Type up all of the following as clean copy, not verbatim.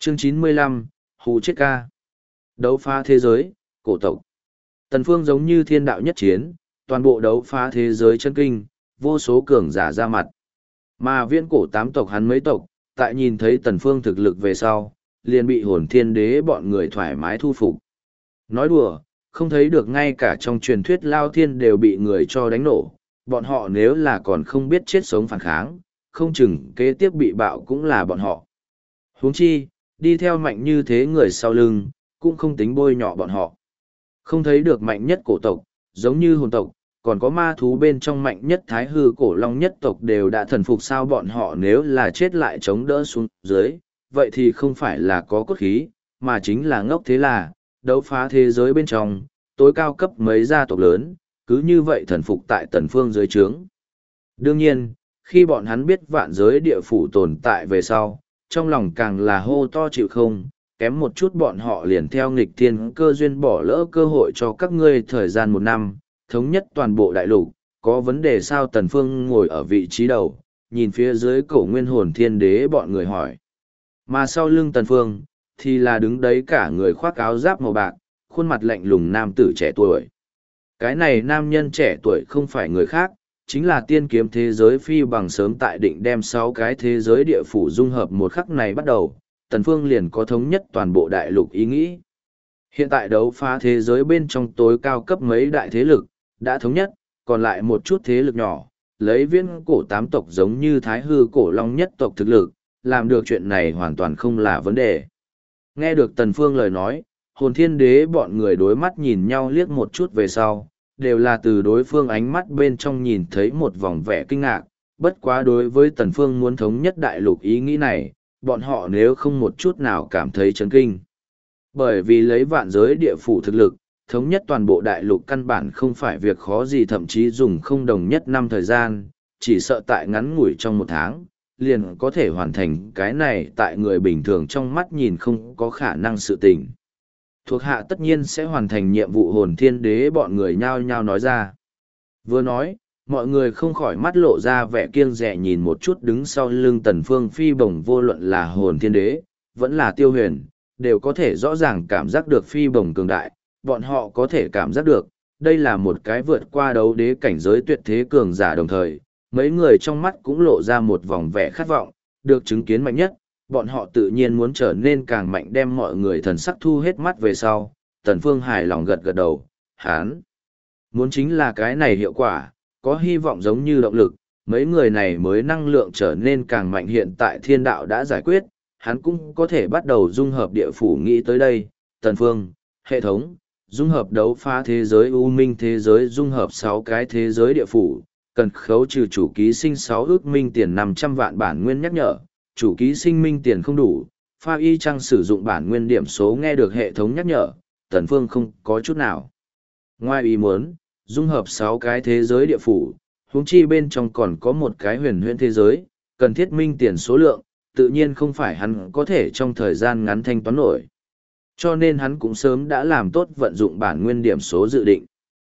Chương 95, Hù chết ca. Đấu phá thế giới, cổ tộc. Tần Phương giống như thiên đạo nhất chiến, toàn bộ đấu phá thế giới chân kinh, vô số cường giả ra mặt. Mà viễn cổ tám tộc hắn mấy tộc, tại nhìn thấy Tần Phương thực lực về sau, liền bị hồn thiên đế bọn người thoải mái thu phục. Nói đùa, không thấy được ngay cả trong truyền thuyết Lao Thiên đều bị người cho đánh nổ, bọn họ nếu là còn không biết chết sống phản kháng, không chừng kế tiếp bị bạo cũng là bọn họ. Huống chi, đi theo mạnh như thế người sau lưng, cũng không tính bôi nhọ bọn họ. Không thấy được mạnh nhất cổ tộc, giống như hồn tộc, còn có ma thú bên trong mạnh nhất thái hư cổ long nhất tộc đều đã thần phục, sao bọn họ nếu là chết lại chống đỡ xuống dưới, vậy thì không phải là có cốt khí, mà chính là ngốc. Thế là, đấu phá thế giới bên trong, tối cao cấp mấy gia tộc lớn, cứ như vậy thần phục tại Tần Phương dưới trướng. Đương nhiên, khi bọn hắn biết vạn giới địa phủ tồn tại về sau, trong lòng càng là hô to chịu không, kém một chút bọn họ liền theo nghịch thiên cơ duyên bỏ lỡ cơ hội cho các ngươi thời gian 1 năm, thống nhất toàn bộ đại lục, có vấn đề sao? Tần Phương ngồi ở vị trí đầu, nhìn phía dưới cổ nguyên hồn thiên đế bọn người hỏi. Mà sau lưng Tần Phương, thì là đứng đấy cả người khoác áo giáp màu bạc, khuôn mặt lạnh lùng nam tử trẻ tuổi. Cái này nam nhân trẻ tuổi không phải người khác, chính là tiên kiếm thế giới Phi Bằng. Sớm tại định đem 6 cái thế giới địa phủ dung hợp một khắc này bắt đầu, Tần Phương liền có thống nhất toàn bộ đại lục ý nghĩ. Hiện tại đấu phá thế giới bên trong tối cao cấp mấy đại thế lực, đã thống nhất, còn lại một chút thế lực nhỏ, lấy viễn cổ tám tộc giống như thái hư cổ long nhất tộc thực lực, làm được chuyện này hoàn toàn không là vấn đề. Nghe được Tần Phương lời nói, hồn thiên đế bọn người đối mắt nhìn nhau liếc một chút về sau, đều là từ đối phương ánh mắt bên trong nhìn thấy một vòng vẻ kinh ngạc, bất quá đối với Tần Phương muốn thống nhất đại lục ý nghĩ này, bọn họ nếu không một chút nào cảm thấy chấn kinh. Bởi vì lấy vạn giới địa phủ thực lực, thống nhất toàn bộ đại lục căn bản không phải việc khó gì, thậm chí dùng không đồng nhất năm thời gian, chỉ sợ tại ngắn ngủi trong 1 tháng, liền có thể hoàn thành cái này tại người bình thường trong mắt nhìn không có khả năng sự tình. Thuộc hạ tất nhiên sẽ hoàn thành nhiệm vụ. Hồn thiên đế bọn người nhao nhao nói ra. Vừa nói, mọi người không khỏi mắt lộ ra vẻ kiêng dè nhìn một chút đứng sau lưng Tần Phương Phi Bồng. Vô luận là hồn thiên đế, vẫn là Tiêu Huyền, đều có thể rõ ràng cảm giác được Phi Bồng cường đại, bọn họ có thể cảm giác được, đây là một cái vượt qua đấu đế cảnh giới tuyệt thế cường giả. Đồng thời, mấy người trong mắt cũng lộ ra một vòng vẻ khát vọng, được chứng kiến mạnh nhất, bọn họ tự nhiên muốn trở nên càng mạnh. Đem mọi người thần sắc thu hết mắt về sau, Tần Phương hài lòng gật gật đầu, hán muốn chính là cái này hiệu quả, có hy vọng giống như động lực, mấy người này mới năng lượng trở nên càng mạnh. Hiện tại thiên đạo đã giải quyết, hắn cũng có thể bắt đầu dung hợp địa phủ. Nghĩ tới đây, Tần Phương, hệ thống, dung hợp đấu phá thế giới U Minh thế giới, dung hợp 6 cái thế giới địa phủ, cần khấu trừ chủ ký sinh 6 ước minh tiền 500 vạn bản nguyên. Nhắc nhở, chủ ký sinh minh tiền không đủ, pha y chăng sử dụng bản nguyên điểm số. Nghe được hệ thống nhắc nhở, Tần Phương không có chút nào ngoài ý muốn, dung hợp 6 cái thế giới địa phủ, huống chi bên trong còn có một cái huyền huyễn thế giới, cần thiết minh tiền số lượng, tự nhiên không phải hắn có thể trong thời gian ngắn thanh toán nổi. Cho nên hắn cũng sớm đã làm tốt vận dụng bản nguyên điểm số dự định.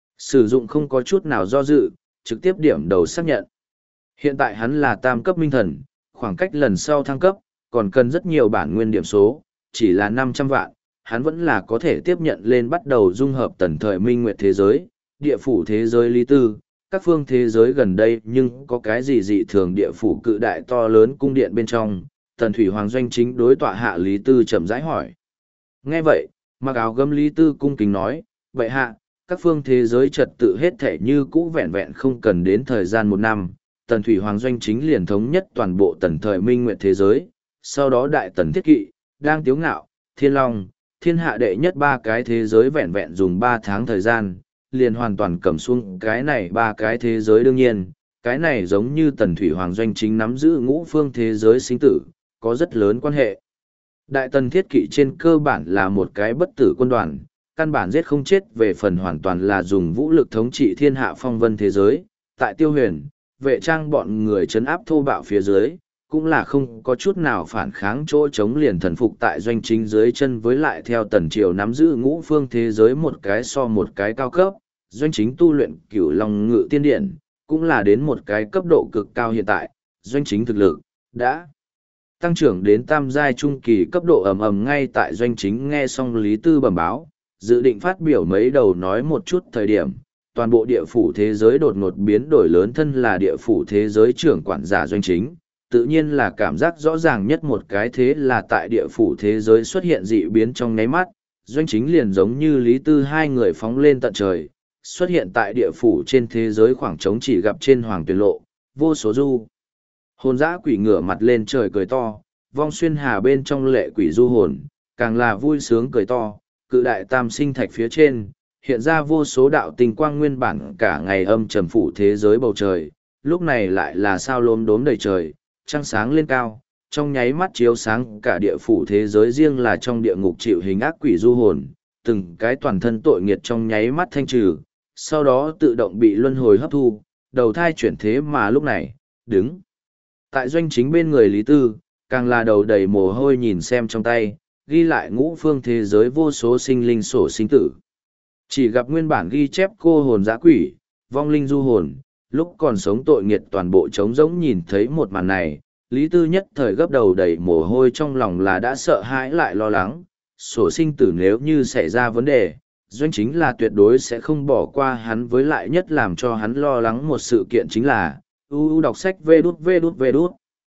Sử dụng không có chút nào do dự, trực tiếp điểm đầu xác nhận. Hiện tại hắn là tam cấp minh thần, khoảng cách lần sau thăng cấp, còn cần rất nhiều bản nguyên điểm số, chỉ là 500 vạn, hắn vẫn là có thể tiếp nhận lên. Bắt đầu dung hợp tần thời minh nguyệt thế giới, địa phủ thế giới lý tư, các phương thế giới gần đây. Nhưng có cái gì dị thường? Địa phủ cự đại to lớn cung điện bên trong, Tần Thủy Hoàng doanh chính đối tọa hạ Lý Tư chậm rãi hỏi. Nghe vậy, mặc áo gấm Lý Tư cung kính nói, vậy hạ, các phương thế giới trật tự hết thể như cũ, vẹn vẹn không cần đến thời gian 1 năm, Tần Thủy Hoàng doanh chính liền thống nhất toàn bộ tần thời minh nguyệt thế giới. Sau đó đại tần thiết kỵ, đang tiếu ngạo, thiên long, thiên hạ đệ nhất 3 cái thế giới vẹn vẹn dùng 3 tháng thời gian, liền hoàn toàn cầm xuống cái này 3 cái thế giới. Đương nhiên, cái này giống như Tần Thủy Hoàng doanh chính nắm giữ ngũ phương thế giới sinh tử, có rất lớn quan hệ. Đại tần thiết kỵ trên cơ bản là một cái bất tử quân đoàn, căn bản giết không chết, về phần hoàn toàn là dùng vũ lực thống trị thiên hạ phong vân thế giới. Tại Tiêu Huyền, Vệ Trang bọn người trấn áp thô bạo phía dưới, cũng là không có chút nào phản kháng, chỗ chống liền thần phục tại doanh chính dưới chân. Với lại theo Tần Triều nắm giữ ngũ phương thế giới một cái so một cái cao cấp, doanh chính tu luyện Cửu Long Ngự Tiên Điện, cũng là đến một cái cấp độ cực cao. Hiện tại, doanh chính thực lực đã Tăng trưởng đến tam giai trung kỳ cấp độ ầm ầm ngay tại doanh chính nghe xong Lý Tư bẩm báo, dự định phát biểu mấy đầu nói một chút thời điểm, toàn bộ địa phủ thế giới đột ngột biến đổi lớn, thân là địa phủ thế giới trưởng quản giả doanh chính, tự nhiên là cảm giác rõ ràng nhất một cái thế là tại địa phủ thế giới xuất hiện dị biến trong nháy mắt, doanh chính liền giống như Lý Tư hai người phóng lên tận trời, xuất hiện tại địa phủ trên thế giới khoảng trống chỉ gặp trên hoàng tuyển lộ, vô số du. Hồn dã quỷ ngửa mặt lên trời cười to, vong xuyên hà bên trong lệ quỷ du hồn, càng là vui sướng cười to, cự đại tam sinh thạch phía trên, hiện ra vô số đạo tinh quang nguyên bản cả ngày âm trầm phủ thế giới bầu trời, lúc này lại là sao lốm đốm đầy trời, trăng sáng lên cao, trong nháy mắt chiếu sáng cả địa phủ thế giới, riêng là trong địa ngục chịu hình ác quỷ du hồn, từng cái toàn thân tội nghiệt trong nháy mắt thanh trừ, sau đó tự động bị luân hồi hấp thu, đầu thai chuyển thế mà lúc này, đứng tại doanh chính bên người Lý Tư, càng là đầu đầy mồ hôi nhìn xem trong tay, ghi lại ngũ phương thế giới vô số sinh linh sổ sinh tử. Chỉ gặp nguyên bản ghi chép cô hồn dã quỷ, vong linh du hồn, lúc còn sống tội nghiệt toàn bộ trống rỗng nhìn thấy một màn này, Lý Tư nhất thời gấp đầu đầy mồ hôi, trong lòng là đã sợ hãi lại lo lắng, sổ sinh tử nếu như xảy ra vấn đề, doanh chính là tuyệt đối sẽ không bỏ qua hắn, với lại nhất làm cho hắn lo lắng một sự kiện chính là UU đọc sách vê đút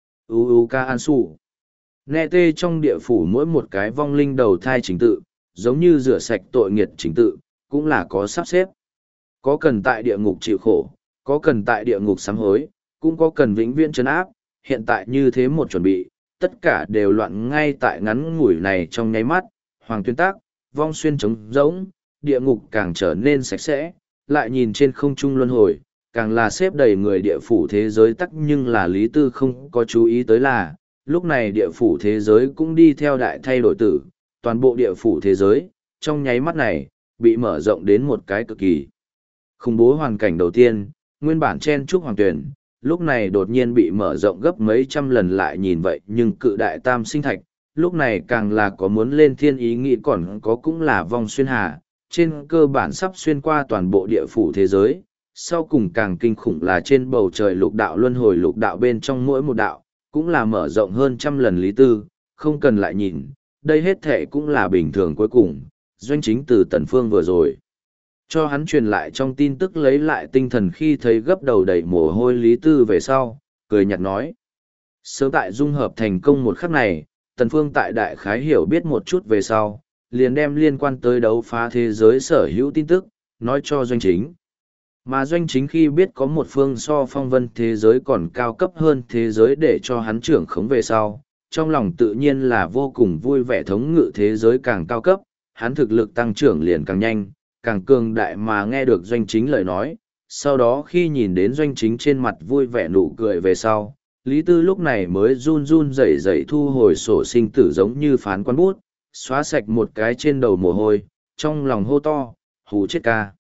UU ca an sủ. Nghe tê trong địa phủ mỗi một cái vong linh đầu thai chính tự, giống như rửa sạch tội nghiệt chính tự, cũng là có sắp xếp. Có cần tại địa ngục chịu khổ, có cần tại địa ngục sám hối, cũng có cần vĩnh viễn trấn áp, hiện tại như thế một chuẩn bị, tất cả đều loạn ngay tại ngắn ngủi này trong nháy mắt, hoàng tuyên tác, vong xuyên trống rỗng, địa ngục càng trở nên sạch sẽ, lại nhìn trên không trung luân hồi, càng là xếp đầy người địa phủ thế giới tắc, nhưng là Lý Tư không có chú ý tới là, lúc này địa phủ thế giới cũng đi theo đại thay đổi tử, toàn bộ địa phủ thế giới, trong nháy mắt này, bị mở rộng đến một cái cực kỳ khủng bố hoàn cảnh. Đầu tiên, nguyên bản chen trúc hoàng tuyển, lúc này đột nhiên bị mở rộng gấp mấy trăm lần, lại nhìn vậy nhưng cự đại tam sinh thạch, lúc này càng là có muốn lên thiên ý nghĩ, còn có cũng là vong xuyên hà, trên cơ bản sắp xuyên qua toàn bộ địa phủ thế giới. Sau cùng càng kinh khủng là trên bầu trời lục đạo luân hồi, lục đạo bên trong mỗi một đạo, cũng là mở rộng hơn trăm lần. Lý Tư, không cần lại nhìn, đây hết thệ cũng là bình thường. Cuối cùng, doanh chính từ Tần Phương vừa rồi cho hắn truyền lại trong tin tức lấy lại tinh thần, khi thấy gấp đầu đầy mồ hôi Lý Tư về sau, cười nhạt nói. Sớm tại dung hợp thành công một khắc này, Tần Phương tại đại khái hiểu biết một chút về sau, liền đem liên quan tới đấu phá thế giới sở hữu tin tức, nói cho doanh chính. Mà doanh chính khi biết có một phương so phong vân thế giới còn cao cấp hơn thế giới để cho hắn trưởng khống về sau, trong lòng tự nhiên là vô cùng vui vẻ. Thống ngự thế giới càng cao cấp, hắn thực lực tăng trưởng liền càng nhanh, càng cường đại. Mà nghe được doanh chính lời nói, sau đó khi nhìn đến doanh chính trên mặt vui vẻ nụ cười về sau, Lý Tư lúc này mới run run rẩy rẩy thu hồi sổ sinh tử, giống như phán quan bút, xóa sạch một cái trên đầu mồ hôi, trong lòng hô to, hù chết ca.